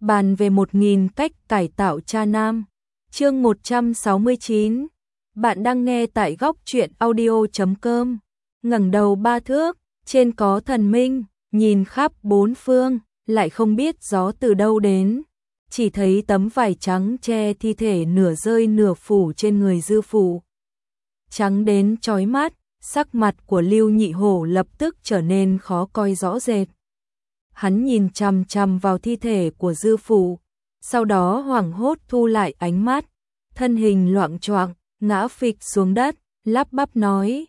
bàn về 1000 cách cải tạo cha nam. Chương 169. Bạn đang nghe tại góc truyện audio.com. Ngẩng đầu 3 thước, trên có thần minh, nhìn khắp bốn phương, lại không biết gió từ đâu đến. Chỉ thấy tấm vải trắng che thi thể nửa rơi nửa phủ trên người dư phụ. Trắng đến chói mắt, sắc mặt của Lưu Nhị Hổ lập tức trở nên khó coi rõ rệt. Hắn nhìn chằm chằm vào thi thể của dư phụ, sau đó hoảng hốt thu lại ánh mắt, thân hình loạng choạng, ngã phịch xuống đất, lắp bắp nói,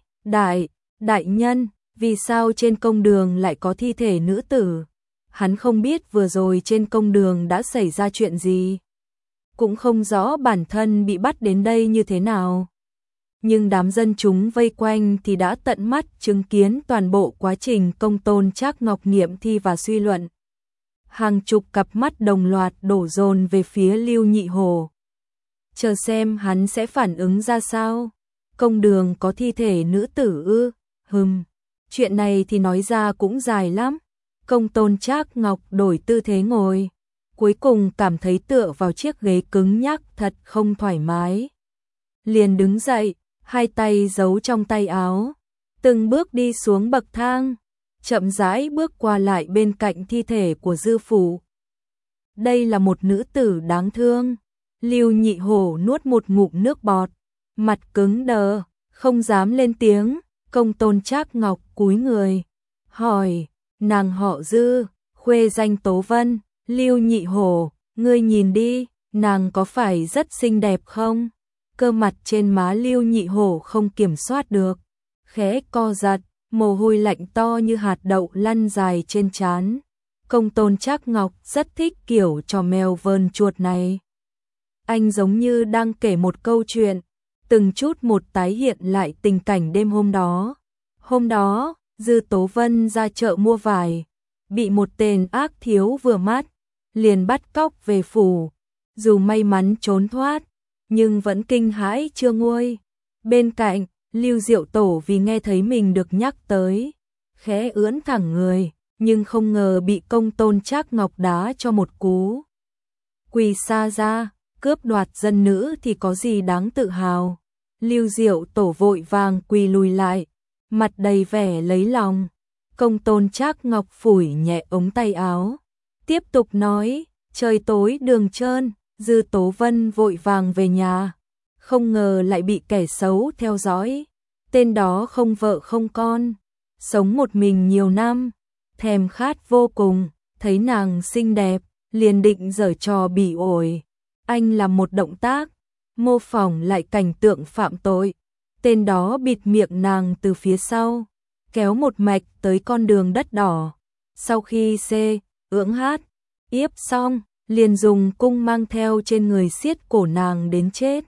đại nhân, vì sao trên công đường lại có thi thể nữ tử? Hắn không biết vừa rồi trên công đường đã xảy ra chuyện gì, cũng không rõ bản thân bị bắt đến đây như thế nào. Nhưng đám dân chúng vây quanh thì đã tận mắt chứng kiến toàn bộ quá trình Công Tôn Trác Ngọc nghiệm thi và suy luận. Hàng chục cặp mắt đồng loạt đổ dồn về phía Lưu Nhị Hổ. Chờ xem hắn sẽ phản ứng ra sao. Công đường có thi thể nữ tử ư? Chuyện này thì nói ra cũng dài lắm. Công Tôn Trác Ngọc đổi tư thế ngồi, cuối cùng cảm thấy tựa vào chiếc ghế cứng nhắc thật không thoải mái. Liền đứng dậy, hai tay giấu trong tay áo, từng bước đi xuống bậc thang, chậm rãi bước qua lại bên cạnh thi thể của dư phụ. Đây là một nữ tử đáng thương. Lưu Nhị Hổ nuốt một ngụm nước bọt, mặt cứng đờ, không dám lên tiếng. Công Tôn Trác Ngọc cúi người, hỏi, nàng họ Dư, khuê danh Tố Vân. Lưu Nhị Hổ, ngươi nhìn đi, nàng có phải rất xinh đẹp không? Cơ mặt trên má Lưu Nhị Hổ không kiểm soát được, khẽ co giật, mồ hôi lạnh to như hạt đậu lăn dài trên trán. Công Tôn Trác Ngọc rất thích kiểu trò mèo vờn chuột này. Anh giống như đang kể một câu chuyện, từng chút một tái hiện lại tình cảnh đêm hôm đó. Hôm đó, Dư Tố Vân ra chợ mua vải, bị một tên ác thiếu vừa mắt, liền bắt cóc về phủ. Dù may mắn trốn thoát, nhưng vẫn kinh hãi chưa nguôi. Bên cạnh, Lưu Diệu Tổ vì nghe thấy mình được nhắc tới, khẽ ưỡn thẳng người, nhưng không ngờ bị Công Tôn Trác Ngọc đá cho một cú. Quỳ xa ra, cướp đoạt dân nữ thì có gì đáng tự hào. Lưu Diệu Tổ vội vàng quỳ lùi lại, mặt đầy vẻ lấy lòng. Công Tôn Trác Ngọc phủi nhẹ ống tay áo, tiếp tục nói, trời tối đường trơn. Dư Tố Vân vội vàng về nhà, không ngờ lại bị kẻ xấu theo dõi. Tên đó không vợ không con, sống một mình nhiều năm, thèm khát vô cùng, thấy nàng xinh đẹp, liền định giở trò bỉ ổi. Anh làm một động tác, mô phỏng lại cảnh tượng phạm tội. Tên đó bịt miệng nàng từ phía sau, kéo một mạch tới con đường đất đỏ. Sau khi ưỡng hát, yếp xong, liền dùng cung mang theo trên người siết cổ nàng đến chết.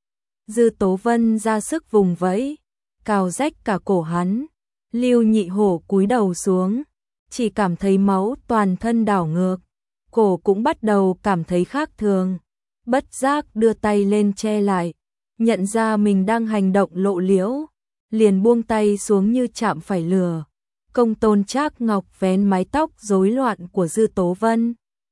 Dư Tố Vân ra sức vùng vẫy, cào rách cả cổ hắn. Lưu Nhị Hổ cúi đầu xuống, chỉ cảm thấy máu toàn thân đảo ngược, cổ cũng bắt đầu cảm thấy khác thường. Bất giác đưa tay lên che lại, nhận ra mình đang hành động lộ liễu, liền buông tay xuống như chạm phải lửa. Công Tôn Trác Ngọc vén mái tóc rối loạn của Dư Tố Vân.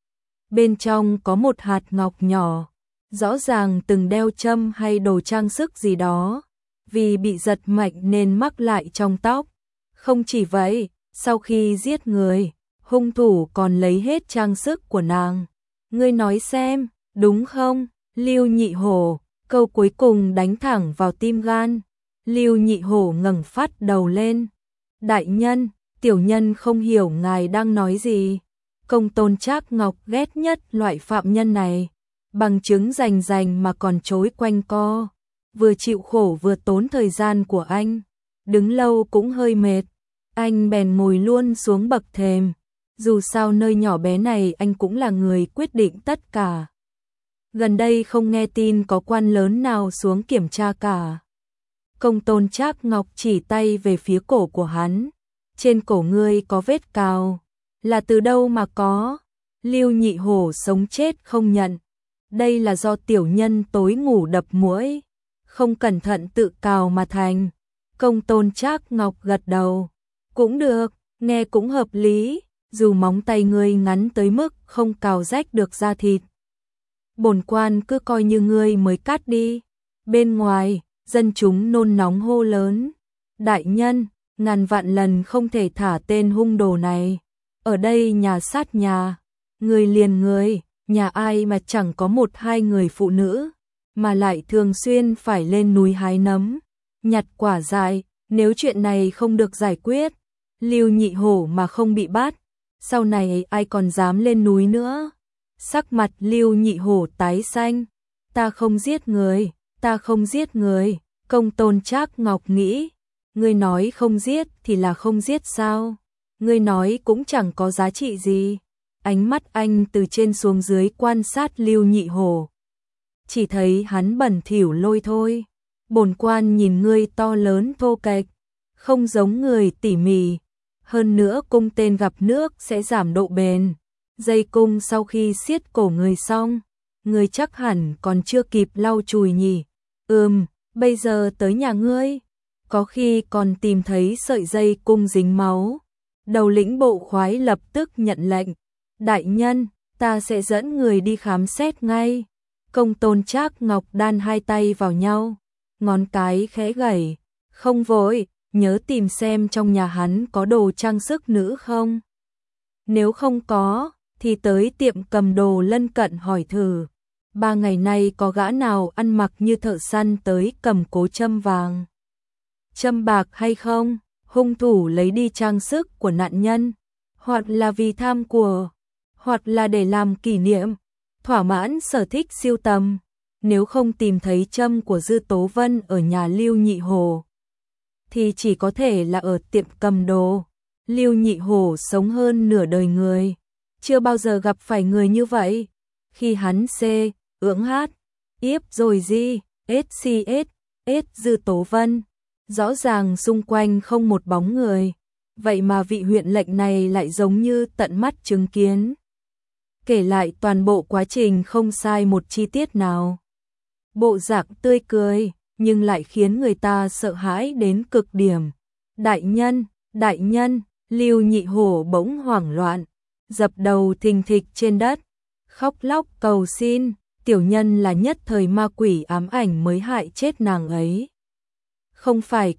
Bên trong có một hạt ngọc nhỏ, rõ ràng từng đeo châm hay đồ trang sức gì đó, vì bị giật mạnh nên mắc lại trong tóc. Không chỉ vậy, sau khi giết người, hung thủ còn lấy hết trang sức của nàng. Ngươi nói xem, đúng không? Lưu Nhị Hổ, câu cuối cùng đánh thẳng vào tim gan. Lưu Nhị Hổ ngẩng phát đầu lên. Đại nhân, tiểu nhân không hiểu ngài đang nói gì. Công Tôn Trác Ngọc ghét nhất loại phạm nhân này, bằng chứng rành mà còn chối quanh co. Vừa chịu khổ vừa tốn thời gian của anh, đứng lâu cũng hơi mệt. Anh bèn ngồi luôn xuống bậc thềm, dù sao nơi nhỏ bé này anh cũng là người quyết định tất cả. Gần đây không nghe tin có quan lớn nào xuống kiểm tra cả. Công Tôn Trác Ngọc chỉ tay về phía cổ của hắn. Trên cổ ngươi có vết cào, là từ đâu mà có? Lưu Nhị Hổ sống chết không nhận. Đây là do tiểu nhân tối ngủ đập muỗi, không cẩn thận tự cào mà thành. Công Tôn Trác Ngọc gật đầu. Cũng được, nghe cũng hợp lý. dù móng tay ngươi ngắn tới mức không cào rách được da thịt. Bổn quan cứ coi như ngươi mới cắt đi. Bên ngoài, dân chúng nôn nóng hô lớn. Đại nhân, ngàn vạn lần không thể thả tên hung đồ này. Ở đây nhà sát nhà, người liền người, nhà ai mà chẳng có một hai người phụ nữ, mà lại thường xuyên phải lên núi hái nấm, nhặt quả dại. Nếu chuyện này không được giải quyết, Lưu Nhị Hổ mà không bị bắt, sau này ai còn dám lên núi nữa. Sắc mặt Lưu Nhị Hổ tái xanh. Ta không giết người, ta không giết người. Công Tôn Trác Ngọc nghĩ, ngươi nói không giết thì là không giết sao? Ngươi nói cũng chẳng có giá trị gì. Ánh mắt anh từ trên xuống dưới quan sát Lưu Nhị Hổ, chỉ thấy hắn bẩn thỉu lôi thôi. Bổn quan nhìn ngươi to lớn thô kệch, không giống người tỉ mỉ. Hơn nữa cung tên gặp nước sẽ giảm độ bền. Dây cung sau khi siết cổ người xong, người chắc hẳn còn chưa kịp lau chùi nhỉ. Bây giờ tới nhà ngươi, có khi còn tìm thấy sợi dây cung dính máu. Đầu lĩnh bộ khoái lập tức nhận lệnh. Đại nhân, ta sẽ dẫn người đi khám xét ngay. Công Tôn Trác Ngọc đan hai tay vào nhau, ngón cái khẽ gảy. Không vội, nhớ tìm xem trong nhà hắn có đồ trang sức nữ không. Nếu không có, thì tới tiệm cầm đồ lân cận hỏi thử. 3 ngày nay có gã nào ăn mặc như thợ săn tới cầm cố châm vàng, châm bạc hay không? Hung thủ lấy đi trang sức của nạn nhân, hoặc là vì tham của, hoặc là để làm kỷ niệm, thỏa mãn sở thích siêu tầm. Nếu không tìm thấy châm của Dư Tố Vân ở nhà Lưu Nhị Hổ, thì chỉ có thể là ở tiệm cầm đồ. Lưu Nhị Hổ sống hơn nửa đời người, chưa bao giờ gặp phải người như vậy. Khi hắn ưỡng hát, yếp rồi gì, Dư Tố Vân, rõ ràng xung quanh không một bóng người, vậy mà vị huyện lệnh này lại giống như tận mắt chứng kiến. Kể lại toàn bộ quá trình không sai một chi tiết nào. Bộ dạng tươi cười, nhưng lại khiến người ta sợ hãi đến cực điểm. Đại nhân, Lưu Nhị Hổ bỗng hoảng loạn, dập đầu thình thịch trên đất, khóc lóc cầu xin. Tiểu nhân là nhất thời ma quỷ ám ảnh mới hại chết nàng ấy. Không phải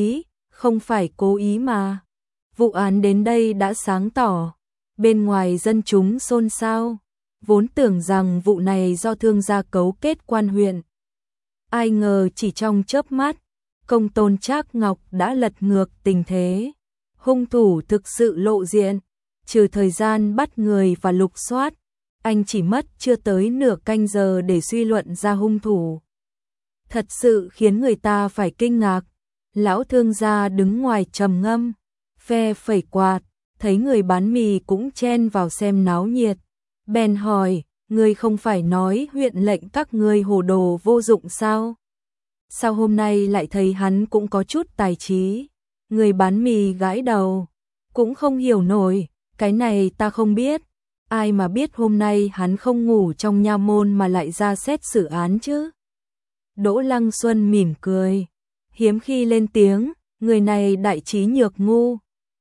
cố ý mà. Vụ án đến đây đã sáng tỏ. Bên ngoài dân chúng xôn xao, vốn tưởng rằng vụ này do thương gia cấu kết quan huyện. Ai ngờ chỉ trong chớp mắt, Công Tôn Trác Ngọc đã lật ngược tình thế. Hung thủ thực sự lộ diện, trừ thời gian bắt người và lục soát, anh chỉ mất chưa tới nửa canh giờ để suy luận ra hung thủ. Thật sự khiến người ta phải kinh ngạc. Lão thương gia đứng ngoài trầm ngâm, phe phẩy quạt, thấy người bán mì cũng chen vào xem náo nhiệt. Bèn hỏi, ngươi không phải nói huyện lệnh các ngươi hồ đồ vô dụng sao? Sao hôm nay lại thấy hắn cũng có chút tài trí? Người bán mì gãi đầu, cũng không hiểu nổi, cái này ta không biết. Ai mà biết hôm nay hắn không ngủ trong nha môn mà lại ra xét xử án chứ? Đỗ Lăng Xuân mỉm cười, hiếm khi lên tiếng, người này đại trí nhược ngu.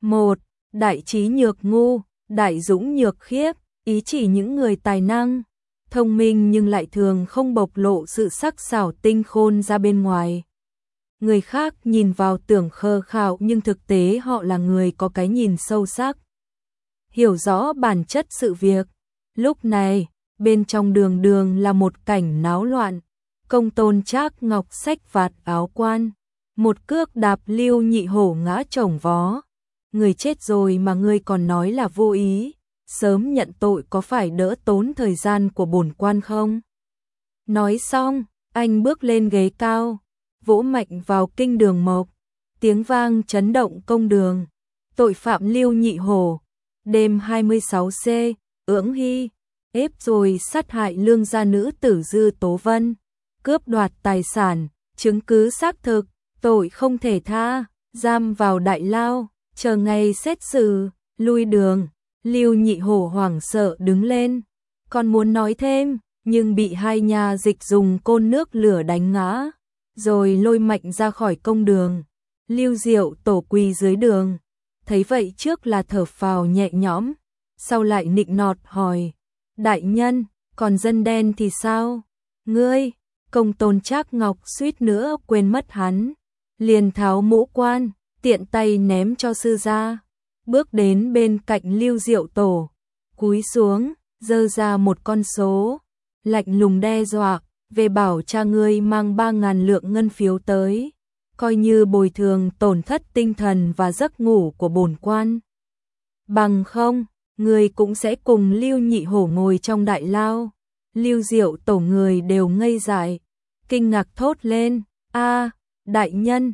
Đại trí nhược ngu, đại dũng nhược khiếp, ý chỉ những người tài năng, thông minh nhưng lại thường không bộc lộ sự sắc sảo tinh khôn ra bên ngoài. Người khác nhìn vào tưởng khờ khạo nhưng thực tế họ là người có cái nhìn sâu sắc, hiểu rõ bản chất sự việc. Lúc này, bên trong đường là một cảnh náo loạn. Công Tôn Trác Ngọc xách vạt áo quan, một cước đạp Lưu Nhị Hổ ngã chồng vó. Người chết rồi mà ngươi còn nói là vô ý, sớm nhận tội có phải đỡ tốn thời gian của bổn quan không? Nói xong, anh bước lên ghế cao, vỗ mạnh vào kinh đường mộc, tiếng vang chấn động công đường. Tội phạm Lưu Nhị Hổ, đêm 26C, ưỡng hy, ép rồi sát hại lương gia nữ tử Dư Tố Vân, cướp đoạt tài sản, chứng cứ xác thực, tội không thể tha, giam vào đại lao, chờ ngày xét xử. Lui đường. Lưu Nhị Hổ hoảng sợ đứng lên, còn muốn nói thêm, nhưng bị hai nha dịch dùng côn nước lửa đánh ngã, rồi lôi mạnh ra khỏi công đường. Lưu Diệu tổ quỳ dưới đường, thấy vậy trước là thở phào nhẹ nhõm, sau lại nịnh nọt hỏi, đại nhân, còn dân đen thì sao? Ngươi, Công Tôn Trác Ngọc suýt nữa quên mất hắn, liền tháo mũ quan, tiện tay ném cho sư gia, bước đến bên cạnh Lưu Diệu Tổ, cúi xuống, giơ ra một con số, lạnh lùng đe dọa, về bảo cha ngươi mang 3.000 lượng ngân phiếu tới, coi như bồi thường tổn thất tinh thần và giấc ngủ của bổn quan. Bằng không, ngươi cũng sẽ cùng Lưu Nhị Hổ ngồi trong đại lao. Lưu Diệu Tổ người đều ngây dại, kinh ngạc thốt lên, a, đại nhân,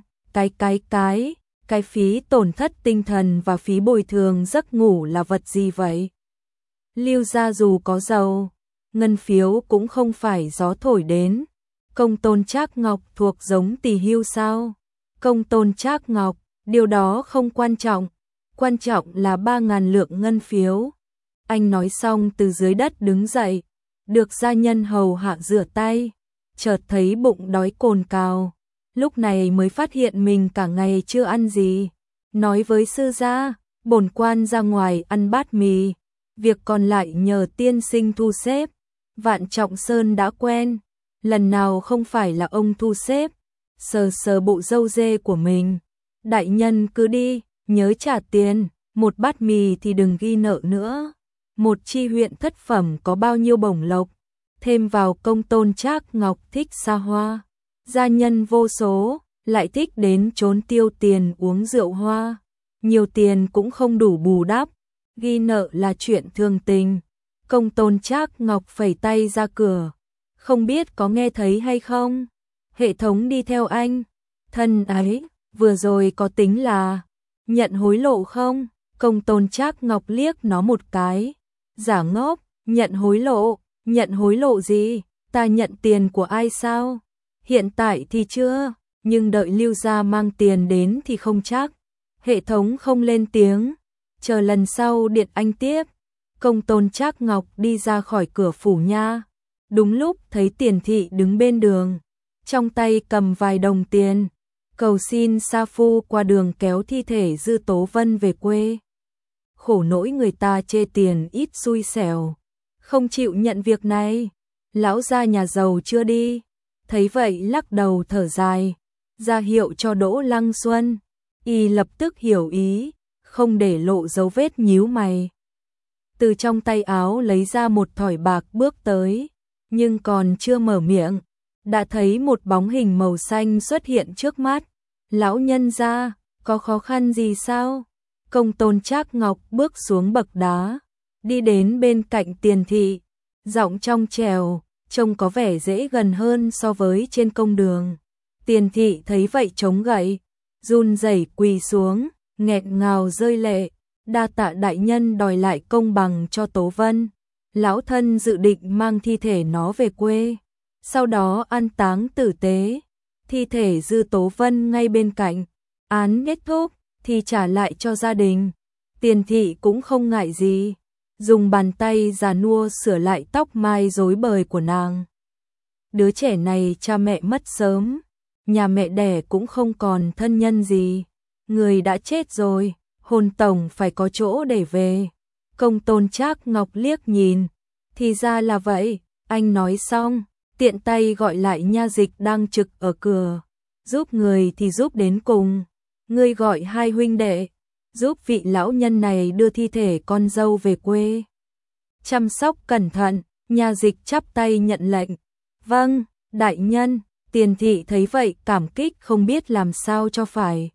cái phí tổn thất tinh thần và phí bồi thường giấc ngủ là vật gì vậy? Lưu gia dù có giàu, ngân phiếu cũng không phải gió thổi đến. Công Tôn Trác Ngọc thuộc giống tỳ hưu sao? Công Tôn Trác Ngọc, điều đó không quan trọng, quan trọng là 3.000 lượng ngân phiếu. Anh nói xong từ dưới đất đứng dậy, được gia nhân hầu hạ rửa tay, chợt thấy bụng đói cồn cào, lúc này mới phát hiện mình cả ngày chưa ăn gì. Nói với sư gia, bổn quan ra ngoài ăn bát mì, việc còn lại nhờ tiên sinh thu xếp. Vạn Trọng Sơn đã quen, lần nào không phải là ông thu xếp, sờ sờ bộ râu dê của mình. Đại nhân cứ đi, nhớ trả tiền, một bát mì thì đừng ghi nợ nữa. Một chi huyện thất phẩm có bao nhiêu bổng lộc, thêm vào Công Tôn Trác Ngọc thích xa hoa, gia nhân vô số, lại thích đến trốn tiêu tiền uống rượu hoa, nhiều tiền cũng không đủ bù đắp, ghi nợ là chuyện thường tình. Công Tôn Trác Ngọc phẩy tay ra cửa, không biết có nghe thấy hay không? Hệ thống đi theo anh, thân ấy, vừa rồi có tính là nhận hối lộ không? Công Tôn Trác Ngọc liếc nó một cái, giả ngốc, nhận hối lộ gì? Ta nhận tiền của ai sao? Hiện tại thì chưa, nhưng đợi Lưu gia mang tiền đến thì không chắc. Hệ thống không lên tiếng, chờ lần sau điện anh tiếp. Công Tôn Trác Ngọc đi ra khỏi cửa phủ nha, đúng lúc thấy Tiền Thị đứng bên đường, trong tay cầm vài đồng tiền, cầu xin sa phu qua đường kéo thi thể Dư Tố Vân về quê. Khổ nỗi người ta chê tiền ít xui xẻo, không chịu nhận việc này. Lão gia nhà giàu chưa đi, thấy vậy lắc đầu thở dài, ra hiệu cho Đỗ Lăng Xuân, y lập tức hiểu ý, không để lộ dấu vết nhíu mày. Từ trong tay áo lấy ra một thỏi bạc bước tới, nhưng còn chưa mở miệng, đã thấy một bóng hình màu xanh xuất hiện trước mắt. Lão nhân gia, có khó khăn gì sao? Công Tôn Trác Ngọc bước xuống bậc đá, đi đến bên cạnh Tiền Thị, giọng trong trẻo, trông có vẻ dễ gần hơn so với trên công đường. Tiền Thị thấy vậy chống gậy, run rẩy quỳ xuống, nghẹn ngào rơi lệ, đa tạ đại nhân đòi lại công bằng cho Tố Vân. Lão thân dự định mang thi thể nó về quê, sau đó an táng tử tế. Thi thể Dư Tố Vân ngay bên cạnh, án kết thúc thì trả lại cho gia đình. Tiền Thị cũng không ngại gì, dùng bàn tay già nua sửa lại tóc mai rối bời của nàng. Đứa trẻ này cha mẹ mất sớm, nhà mẹ đẻ cũng không còn thân nhân gì, người đã chết rồi, hồn tổng phải có chỗ để về. Công Tôn Trác Ngọc liếc nhìn, thì ra là vậy, anh nói xong, tiện tay gọi lại nha dịch đang trực ở cửa, giúp người thì giúp đến cùng, ngươi gọi hai huynh đệ, giúp vị lão nhân này đưa thi thể con dâu về quê. Chăm sóc cẩn thận, nha dịch chắp tay nhận lệnh. Vâng, đại nhân. Tiền Thị thấy vậy cảm kích không biết làm sao cho phải,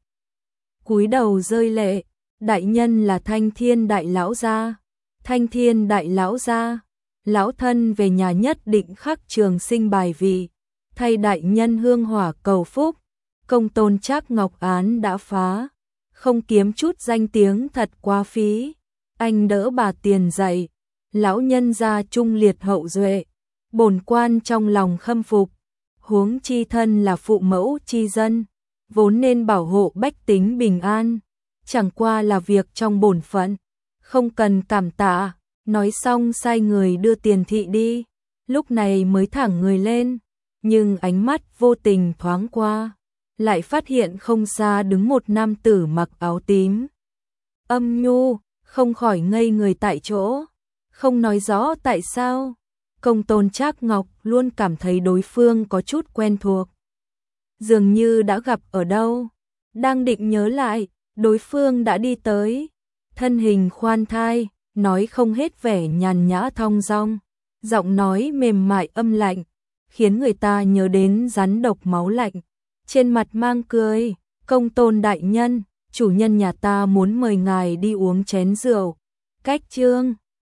cúi đầu rơi lệ. Đại nhân là Thanh Thiên đại lão gia. Thanh Thiên đại lão gia, lão thân về nhà nhất định khắc trường sinh bài vị, thay đại nhân hương hỏa cầu phúc. Công Tôn Trác Ngọc án đã phá, không kiếm chút danh tiếng thật quá phí. Anh đỡ bà Tiền dậy, lão nhân gia trung liệt hậu duệ, bổn quan trong lòng khâm phục, huống chi thân là phụ mẫu chi dân, vốn nên bảo hộ bách tính bình an, chẳng qua là việc trong bổn phận, không cần cảm tạ. Nói xong sai người đưa Tiền Thị đi, lúc này mới thẳng người lên, nhưng ánh mắt vô tình thoáng qua, lại phát hiện không xa đứng một nam tử mặc áo tím. Âm nhu, không khỏi ngây người tại chỗ, không nói rõ tại sao. Công Tôn Trác Ngọc luôn cảm thấy đối phương có chút quen thuộc, dường như đã gặp ở đâu. Đang định nhớ lại, đối phương đã đi tới, thân hình khoan thai, nói không hết vẻ nhàn nhã thong dong, giọng nói mềm mại âm lạnh, khiến người ta nhớ đến rắn độc máu lạnh. Trên mặt mang cười, Công Tôn đại nhân, chủ nhân nhà ta muốn mời ngài đi uống chén rượu. Cách Chương